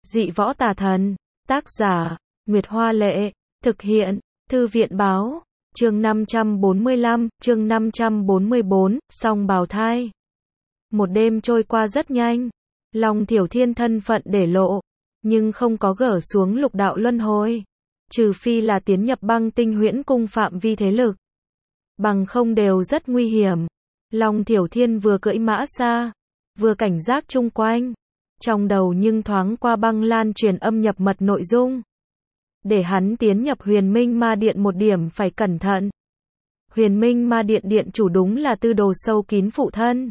Dị võ tà thần. Tác giả, Nguyệt Hoa Lệ. Thực hiện, Thư viện Báo. Chương 545, chương 544, song bào thai. Một đêm trôi qua rất nhanh. Long Thiểu Thiên thân phận để lộ, nhưng không có gỡ xuống lục đạo luân hồi. Trừ phi là tiến nhập Băng Tinh Huyễn Cung phạm vi thế lực. Bằng không đều rất nguy hiểm. Long Thiểu Thiên vừa cưỡi mã xa, vừa cảnh giác chung quanh. Trong đầu nhưng thoáng qua Băng Lan truyền âm nhập mật nội dung. Để hắn tiến nhập Huyền Minh Ma Điện một điểm phải cẩn thận. Huyền Minh Ma Điện điện chủ đúng là tư đồ sâu kín phụ thân.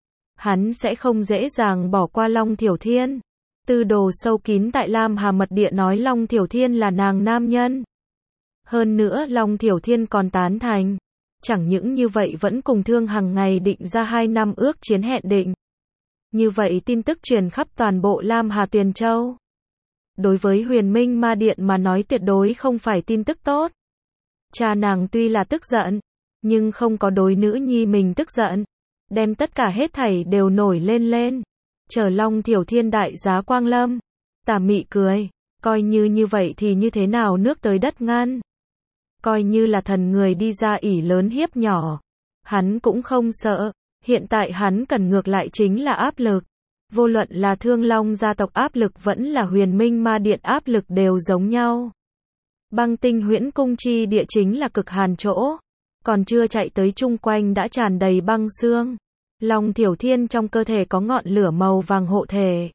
Hắn sẽ không dễ dàng bỏ qua Long Thiểu Thiên. Tư đồ sâu kín tại Lam Hà Mật Địa nói Long Thiểu Thiên là nàng nam nhân. Hơn nữa Long Thiểu Thiên còn tán thành. Chẳng những như vậy vẫn cùng Thương Hằng ngày định ra 2 năm ước chiến hẹn định. Như vậy tin tức truyền khắp toàn bộ Lam Hà Tuyền Châu. Đối với Huyền Minh Ma Điện mà nói tuyệt đối không phải tin tức tốt. Cha nàng tuy là tức giận, nhưng không có đối nữ nhi mình tức giận. Đem tất cả hết thảy đều nổi lên. Chờ Long Thiểu Thiên đại giá quang lâm. Tà mị cười. Coi như vậy thì như thế nào nước tới đất ngăn. Coi như là thần người đi ra ỷ lớn hiếp nhỏ. Hắn cũng không sợ. Hiện tại hắn cần ngược lại chính là áp lực. Vô luận là Thương Long gia tộc áp lực vẫn là Huyền Minh Ma Điện áp lực đều giống nhau. Băng Tinh Huyễn Cung chi địa chính là cực hàn chỗ. Còn chưa chạy tới chung quanh đã tràn đầy băng xương. Long Thiểu Thiên trong cơ thể có ngọn lửa màu vàng hộ thể.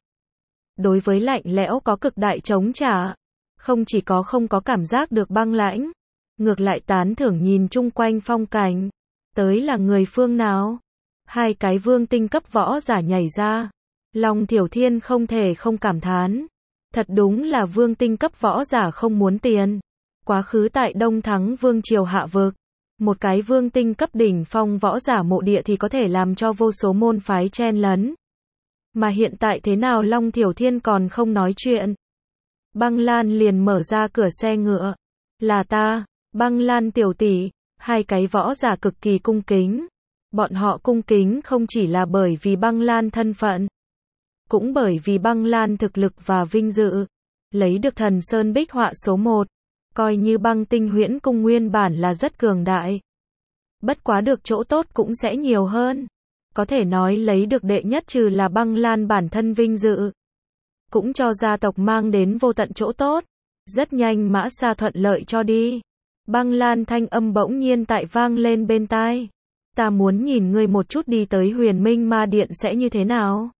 Đối với lạnh lẽo có cực đại chống trả. Không chỉ có không có cảm giác được băng lãnh. Ngược lại tán thưởng nhìn chung quanh phong cảnh. Tới là người phương nào? 2 cái vương tinh cấp võ giả nhảy ra. Long Thiểu Thiên không thể không cảm thán. Thật đúng là vương tinh cấp võ giả không muốn tiền. Quá khứ tại Đông Thắng Vương Triều hạ vực. Một cái vương tinh cấp đỉnh phong võ giả mộ địa thì có thể làm cho vô số môn phái chen lấn. Mà hiện tại thế nào Long Thiểu Thiên còn không nói chuyện. Băng Lan liền mở ra cửa xe ngựa. Là ta, Băng Lan tiểu tỷ. 2 cái võ giả cực kỳ cung kính. Bọn họ cung kính không chỉ là bởi vì Băng Lan thân phận. Cũng bởi vì Băng Lan thực lực và vinh dự. Lấy được Thần Sơn bích họa số 1. Coi như Băng Tinh Huyễn Cung nguyên bản là rất cường đại. Bất quá được chỗ tốt cũng sẽ nhiều hơn. Có thể nói lấy được đệ nhất trừ là Băng Lan bản thân vinh dự. Cũng cho gia tộc mang đến vô tận chỗ tốt. Rất nhanh mã xa thuận lợi cho đi. Băng Lan thanh âm bỗng nhiên tại vang lên bên tai. Ta muốn nhìn ngươi một chút đi tới Huyền Minh Ma Điện sẽ như thế nào.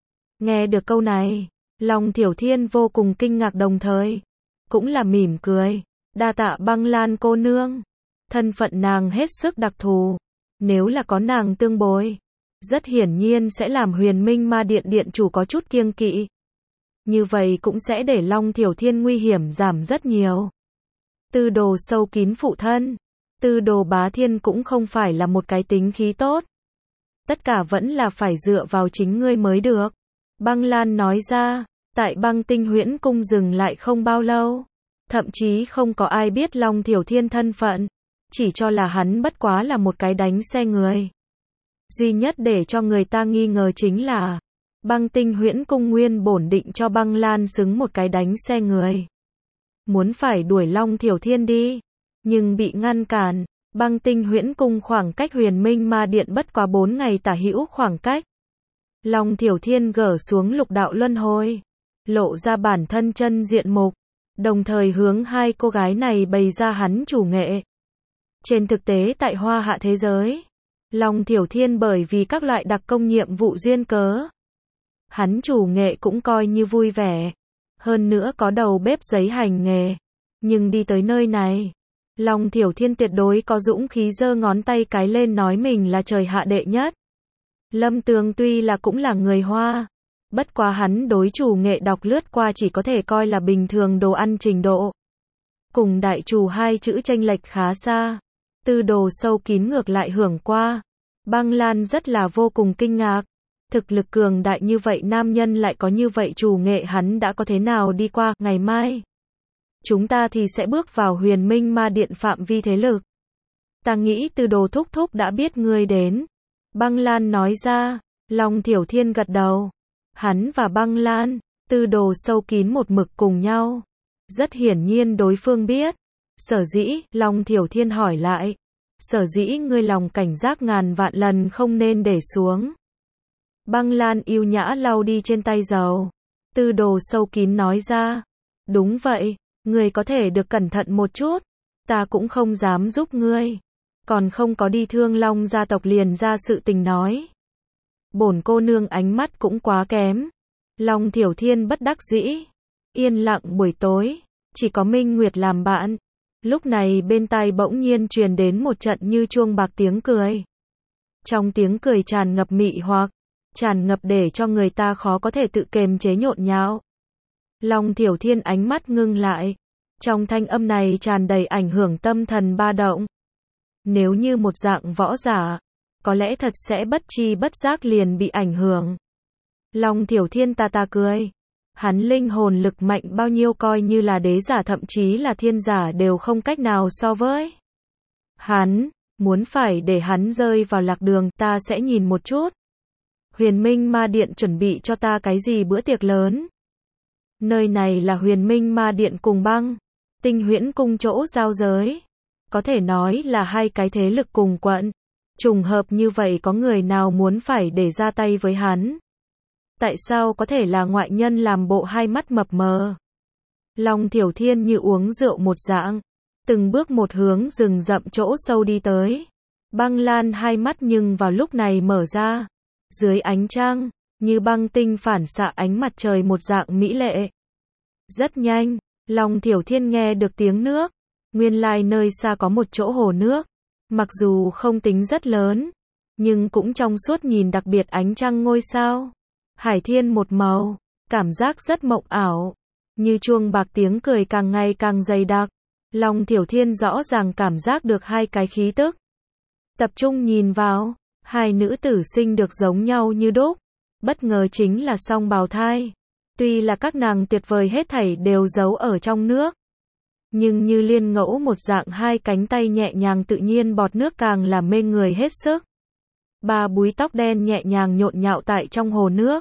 Nghe được câu này, Long Thiểu Thiên vô cùng kinh ngạc đồng thời. Cũng là mỉm cười. Đa tạ Băng Lan cô nương. Thân phận nàng hết sức đặc thù. Nếu là có nàng tương bồi, rất hiển nhiên sẽ làm Huyền Minh Ma Điện điện chủ có chút kiêng kỵ. Như vậy cũng sẽ để Long Thiểu Thiên nguy hiểm giảm rất nhiều. Tư đồ sâu kín phụ thân. Tư đồ bá thiên cũng không phải là một cái tính khí tốt. Tất cả vẫn là phải dựa vào chính ngươi mới được. Băng Lan nói ra, tại Băng Tinh Huyễn Cung dừng lại không bao lâu. Thậm chí không có ai biết Long Thiểu Thiên thân phận. Chỉ cho là hắn bất quá là một cái đánh xe người. Duy nhất để cho người ta nghi ngờ chính là Băng Tinh Huyễn Cung nguyên bổn định cho Băng Lan xứng một cái đánh xe người. Muốn phải đuổi Long Thiểu Thiên đi. Nhưng bị ngăn cản. Băng Tinh Huyễn Cung khoảng cách Huyền Minh Ma Điện bất quá 4 ngày tả hữu khoảng cách. Long Thiểu Thiên gỡ xuống lục đạo luân hồi. Lộ ra bản thân chân diện mục. Đồng thời hướng 2 cô gái này bày ra hắn chủ nghệ. Trên thực tế tại Hoa Hạ thế giới, Long Thiểu Thiên bởi vì các loại đặc công nhiệm vụ duyên cớ. Hắn chủ nghệ cũng coi như vui vẻ. Hơn nữa có đầu bếp giấy hành nghề. Nhưng đi tới nơi này, Long Thiểu Thiên tuyệt đối có dũng khí giơ ngón tay cái lên nói mình là trời hạ đệ nhất. Lâm Tường tuy là cũng là người Hoa. Bất quá hắn đối chủ nghệ đọc lướt qua chỉ có thể coi là bình thường đồ ăn trình độ. Cùng đại chủ 2 chữ chênh lệch khá xa. Tư đồ sâu kín ngược lại hưởng qua. Băng Lan rất là vô cùng kinh ngạc. Thực lực cường đại như vậy nam nhân lại có như vậy chủ nghệ hắn đã có thế nào đi qua. Ngày mai chúng ta thì sẽ bước vào Huyền Minh Ma Điện phạm vi thế lực. Ta nghĩ Tư đồ thúc thúc đã biết ngươi đến. Băng Lan nói ra. Long Thiểu Thiên gật đầu. Hắn và Băng Lan tư đồ sâu kín một mực cùng nhau. Rất hiển nhiên đối phương biết. Sở dĩ, Long Thiểu Thiên hỏi lại. Sở dĩ ngươi lòng cảnh giác ngàn vạn lần không nên để xuống. Băng Lan yêu nhã lau đi trên tay dầu. Tư đồ sâu kín nói ra. Đúng vậy, ngươi có thể được cẩn thận một chút. Ta cũng không dám giúp ngươi. Còn không có đi Thương Long gia tộc liền ra sự tình nói. Bổn cô nương ánh mắt cũng quá kém. Long Thiểu Thiên bất đắc dĩ. Yên lặng buổi tối, chỉ có Minh Nguyệt làm bạn. Lúc này bên tai bỗng nhiên truyền đến một trận như chuông bạc tiếng cười. Trong tiếng cười tràn ngập mị hoặc, tràn ngập để cho người ta khó có thể tự kiềm chế nhộn nhạo. Long Thiểu Thiên ánh mắt ngưng lại. Trong thanh âm này tràn đầy ảnh hưởng tâm thần ba động. Nếu như một dạng võ giả, có lẽ thật sẽ bất tri bất giác liền bị ảnh hưởng. Long Thiểu Thiên ta cười. Hắn linh hồn lực mạnh bao nhiêu coi như là đế giả thậm chí là thiên giả đều không cách nào so với. Hắn, muốn phải để hắn rơi vào lạc đường ta sẽ nhìn một chút. Huyền Minh Ma Điện chuẩn bị cho ta cái gì bữa tiệc lớn? Nơi này là Huyền Minh Ma Điện cùng Băng Tinh Huyễn Cung chỗ giao giới. Có thể nói là hai cái thế lực cùng quận. Trùng hợp như vậy có người nào muốn phải để ra tay với hắn? Tại sao có thể là ngoại nhân làm bộ hai mắt mập mờ? Long Thiểu Thiên như uống rượu một dạng. Từng bước một hướng rừng rậm chỗ sâu đi tới. Băng Lan hai mắt nhưng vào lúc này mở ra. Dưới ánh trăng, như băng tinh phản xạ ánh mặt trời một dạng mỹ lệ. Rất nhanh, Long Thiểu Thiên nghe được tiếng nước. Nguyên lai nơi xa có một chỗ hồ nước. Mặc dù không tính rất lớn, nhưng cũng trong suốt nhìn đặc biệt ánh trăng ngôi sao. Hải thiên một màu, cảm giác rất mộng ảo. Như chuông bạc tiếng cười càng ngày càng dày đặc. Long Thiểu Thiên rõ ràng cảm giác được hai cái khí tức. Tập trung nhìn vào, hai nữ tử sinh được giống nhau như đúc. Bất ngờ chính là song bào thai. Tuy là các nàng tuyệt vời hết thảy đều giấu ở trong nước. Nhưng như liên ngẫu một dạng hai cánh tay nhẹ nhàng tự nhiên bọt nước càng làm mê người hết sức. Ba búi tóc đen nhẹ nhàng nhộn nhạo tại trong hồ nước.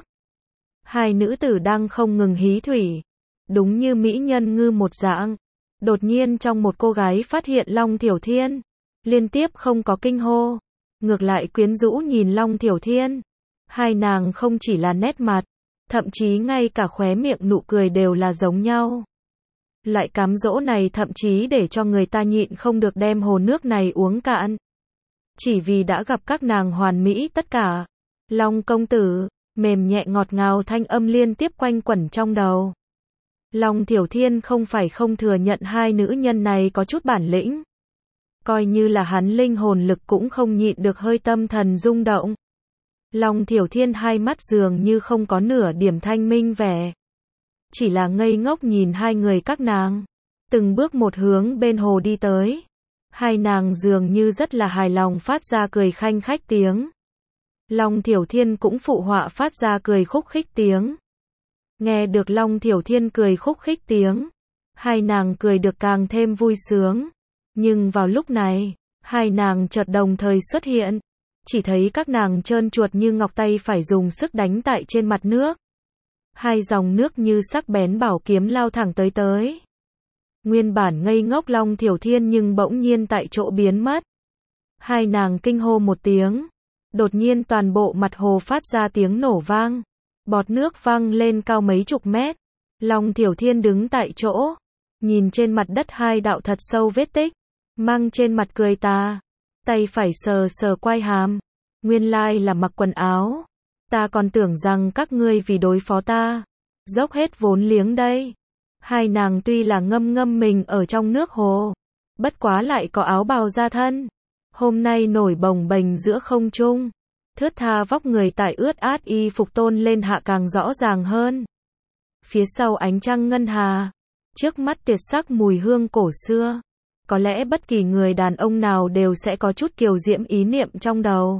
Hai nữ tử đang không ngừng hí thủy. Đúng như mỹ nhân ngư một dạng. Đột nhiên trong một cô gái phát hiện Long Thiểu Thiên. Liên tiếp không có kinh hô. Ngược lại quyến rũ nhìn Long Thiểu Thiên. Hai nàng không chỉ là nét mặt. Thậm chí ngay cả khóe miệng nụ cười đều là giống nhau. Loại cám dỗ này thậm chí để cho người ta nhịn không được đem hồ nước này uống cạn. Chỉ vì đã gặp các nàng hoàn mỹ tất cả. Long công tử, mềm nhẹ ngọt ngào thanh âm liên tiếp quanh quẩn trong đầu. Long Thiểu Thiên không phải không thừa nhận hai nữ nhân này có chút bản lĩnh. Coi như là hắn linh hồn lực cũng không nhịn được hơi tâm thần rung động. Long Thiểu Thiên hai mắt dường như không có nửa điểm thanh minh vẻ. Chỉ là ngây ngốc nhìn hai người các nàng. Từng bước một hướng bên hồ đi tới. Hai nàng dường như rất là hài lòng phát ra cười khanh khách tiếng. Long Thiểu Thiên cũng phụ họa phát ra cười khúc khích tiếng. Nghe được Long Thiểu Thiên cười khúc khích tiếng. Hai nàng cười được càng thêm vui sướng. Nhưng vào lúc này, hai nàng chợt đồng thời xuất hiện. Chỉ thấy các nàng trơn chuột như ngọc tay phải dùng sức đánh tại trên mặt nước. Hai dòng nước như sắc bén bảo kiếm lao thẳng tới. Nguyên bản ngây ngốc Long Thiểu Thiên nhưng bỗng nhiên tại chỗ biến mất. Hai nàng kinh hô một tiếng. Đột nhiên toàn bộ mặt hồ phát ra tiếng nổ vang. Bọt nước văng lên cao mấy chục mét. Long Thiểu Thiên đứng tại chỗ. Nhìn trên mặt đất hai đạo thật sâu vết tích. Mang trên mặt cười tà. Tay phải sờ sờ quai hàm. Nguyên lai là mặc quần áo. Ta còn tưởng rằng các ngươi vì đối phó ta. Dốc hết vốn liếng đây. Hai nàng tuy là ngâm mình ở trong nước hồ. Bất quá lại có áo bào da thân. Hôm nay nổi bồng bềnh giữa không trung. Thướt tha vóc người tại ướt át y phục tôn lên hạ càng rõ ràng hơn. Phía sau ánh trăng ngân hà. Trước mắt tiệt sắc mùi hương cổ xưa. Có lẽ bất kỳ người đàn ông nào đều sẽ có chút kiều diễm ý niệm trong đầu.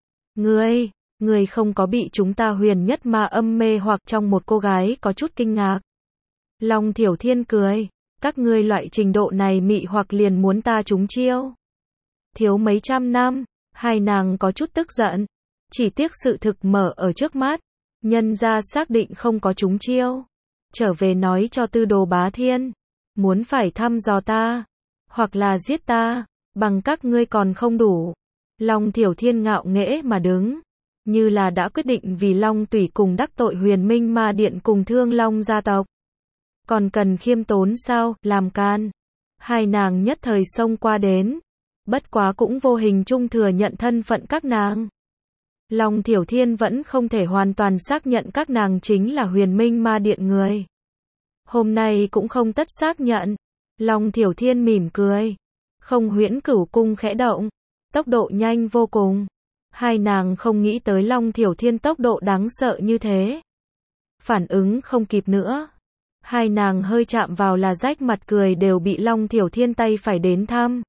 Ngươi không có bị chúng ta huyền nhất ma âm mê hoặc trong một cô gái có chút kinh ngạc. Long Thiểu Thiên cười. Các ngươi loại trình độ này mị hoặc liền muốn ta trúng chiêu. Thiếu mấy trăm năm, hai nàng có chút tức giận. Chỉ tiếc sự thực mở ở trước mắt. Nhân ra xác định không có trúng chiêu. trở về nói cho Tư Đồ Bá Thiên, muốn phải thăm dò ta, hoặc là giết ta, bằng các ngươi còn không đủ. Long Thiểu Thiên ngạo nghễ mà đứng, như là đã quyết định vì Long Tủy cùng đắc tội Huyền Minh Ma Điện cùng Thương Long gia tộc. Còn cần khiêm tốn sao, làm can. Hai nàng nhất thời xông qua đến, bất quá cũng vô hình chung thừa nhận thân phận các nàng. Long Thiểu Thiên vẫn không thể hoàn toàn xác nhận các nàng chính là Huyền Minh Ma Điện người. Hôm nay cũng không tất xác nhận. Long Thiểu Thiên mỉm cười. Không Huyễn Cửu cung khẽ động, tốc độ nhanh vô cùng. Hai nàng không nghĩ tới Long Thiểu Thiên tốc độ đáng sợ như thế. Phản ứng không kịp nữa. Hai nàng hơi chạm vào là rách mặt cười đều bị Long Thiểu Thiên tay phải đến thăm.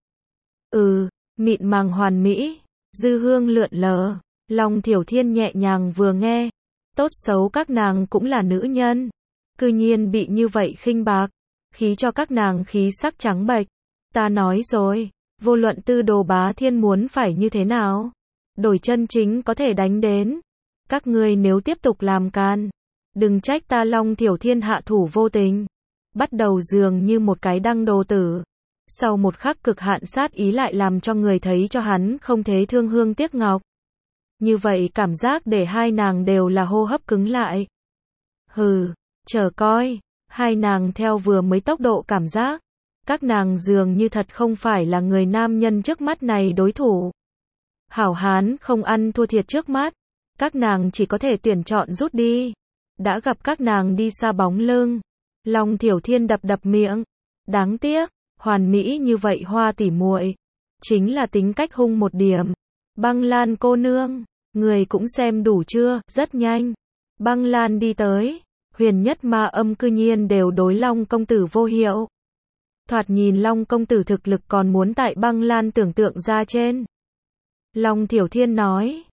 Mịn màng hoàn mỹ, dư hương lượn lờ. Long Thiểu Thiên nhẹ nhàng vừa nghe. Tốt xấu các nàng cũng là nữ nhân. Cư nhiên bị như vậy khinh bạc. Khí cho các nàng khí sắc trắng bệch. Ta nói rồi, vô luận Tư Đồ Bá Thiên muốn phải như thế nào. Đổi chân chính có thể đánh đến. Các ngươi nếu tiếp tục làm can, đừng trách ta Long Thiểu Thiên hạ thủ vô tình. Bắt đầu dường như một cái đăng đồ tử. Sau một khắc cực hạn sát ý lại làm cho người thấy cho hắn không thế thương hương tiếc ngọc. Như vậy cảm giác để hai nàng đều là hô hấp cứng lại. Chờ coi. Hai nàng theo vừa mới tốc độ cảm giác. Các nàng dường như thật không phải là người nam nhân trước mắt này đối thủ. Hảo hán không ăn thua thiệt trước mắt. Các nàng chỉ có thể tuyển chọn rút đi. Đã gặp các nàng đi xa bóng lưng. Long Thiểu Thiên đập miệng. Đáng tiếc, hoàn mỹ như vậy Hoa tỷ muội, chính là tính cách hung một điểm. Băng Lan cô nương, người cũng xem đủ chưa? Rất nhanh. Băng Lan đi tới. Huyền Nhất Ma Âm cư nhiên đều đối Long công tử vô hiệu. Thoạt nhìn Long công tử thực lực còn muốn tại Băng Lan tưởng tượng ra trên. Long Thiểu Thiên nói,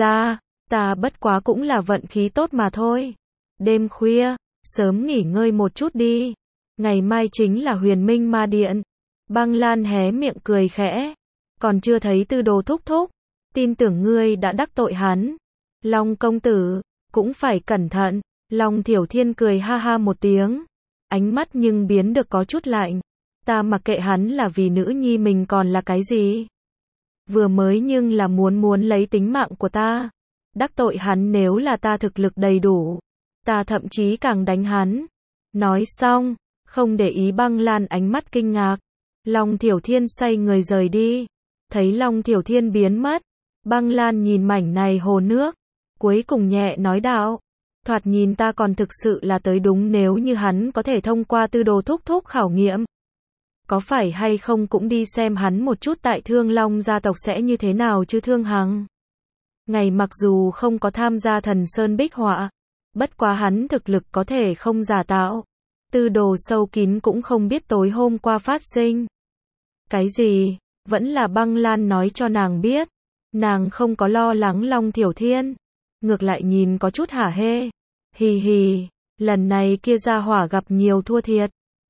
ta bất quá cũng là vận khí tốt mà thôi. Đêm khuya, sớm nghỉ ngơi một chút đi. Ngày mai chính là Huyền Minh Ma Điện. Băng Lan hé miệng cười khẽ. Còn chưa thấy Tư Đồ thúc thúc. Tin tưởng ngươi đã đắc tội hắn. Long công tử, cũng phải cẩn thận. Long Thiểu Thiên cười ha ha một tiếng. Ánh mắt nhưng biến được có chút lạnh. Ta mặc kệ hắn là vì nữ nhi mình còn là cái gì. Vừa mới nhưng là muốn lấy tính mạng của ta. Đắc tội hắn nếu là ta thực lực đầy đủ. Ta thậm chí càng đánh hắn. Nói xong, không để ý Băng Lan ánh mắt kinh ngạc. Long Thiểu Thiên xoay người rời đi. Thấy Long Thiểu Thiên biến mất. Băng Lan nhìn mảnh này hồ nước. Cuối cùng nhẹ nói đạo. Thoạt nhìn ta còn thực sự là tới đúng nếu như hắn có thể thông qua Tư Đồ thúc thúc khảo nghiệm. Có phải hay không cũng đi xem hắn một chút tại Thương Long gia tộc sẽ như thế nào chứ Thương Hằng. Ngày mặc dù không có tham gia Thần Sơn Bích Họa. Bất quá hắn thực lực có thể không giả tạo. Tư Đồ sâu kín cũng không biết tối hôm qua phát sinh. Cái gì? Vẫn là Băng Lan nói cho nàng biết. Nàng không có lo lắng Long Thiểu Thiên. Ngược lại nhìn có chút hả hê. Hì, lần này kia gia hỏa gặp nhiều thua thiệt.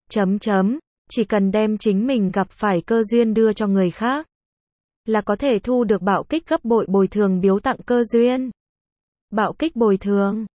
Chỉ cần đem chính mình gặp phải cơ duyên đưa cho người khác. Là có thể thu được bạo kích gấp bội bồi thường biếu tặng cơ duyên. Bạo kích bồi thường.